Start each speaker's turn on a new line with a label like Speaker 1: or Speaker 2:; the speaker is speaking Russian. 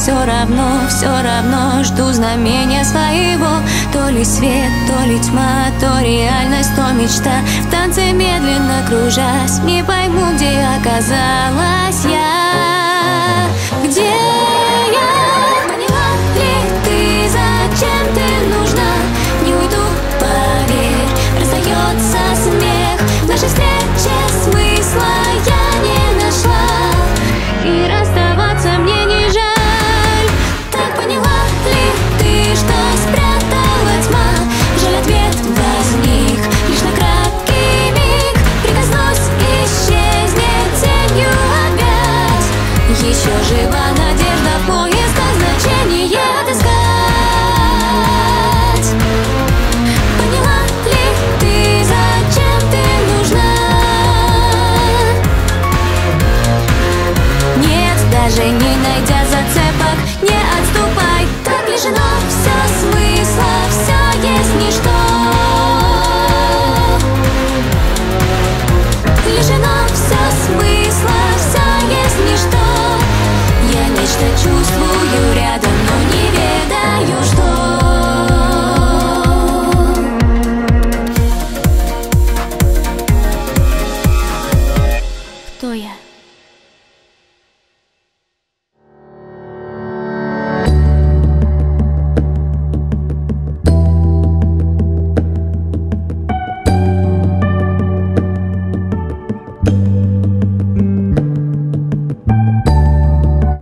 Speaker 1: все равно жду знамения своего. То ли свет, то ли тьма, то реальность, то мечта. В танце медленно кружась, не пойму, где оказалась я. Где я? Поняла ли ты, зачем ты нужна? Не уйду, поверь, раздается смех. В нашей встрече смысла я не нашла, и расставаться мне не жаль. Так поняла ли ты, что спрятала тьма? Жаль, ответ возник лишь на краткий миг. Прикоснусь, исчезнет тенью опять. Еще жива надежда в поисках значения отыскать. Поняла ли ты, зачем ты нужна? Нет, даже не найдя зацепок, не отступай. Так лишено все смысла, все есть ничто. Лишено все смысла, все есть ничто. Я нечто чувствую рядом, но не ведаю, что. Кто я?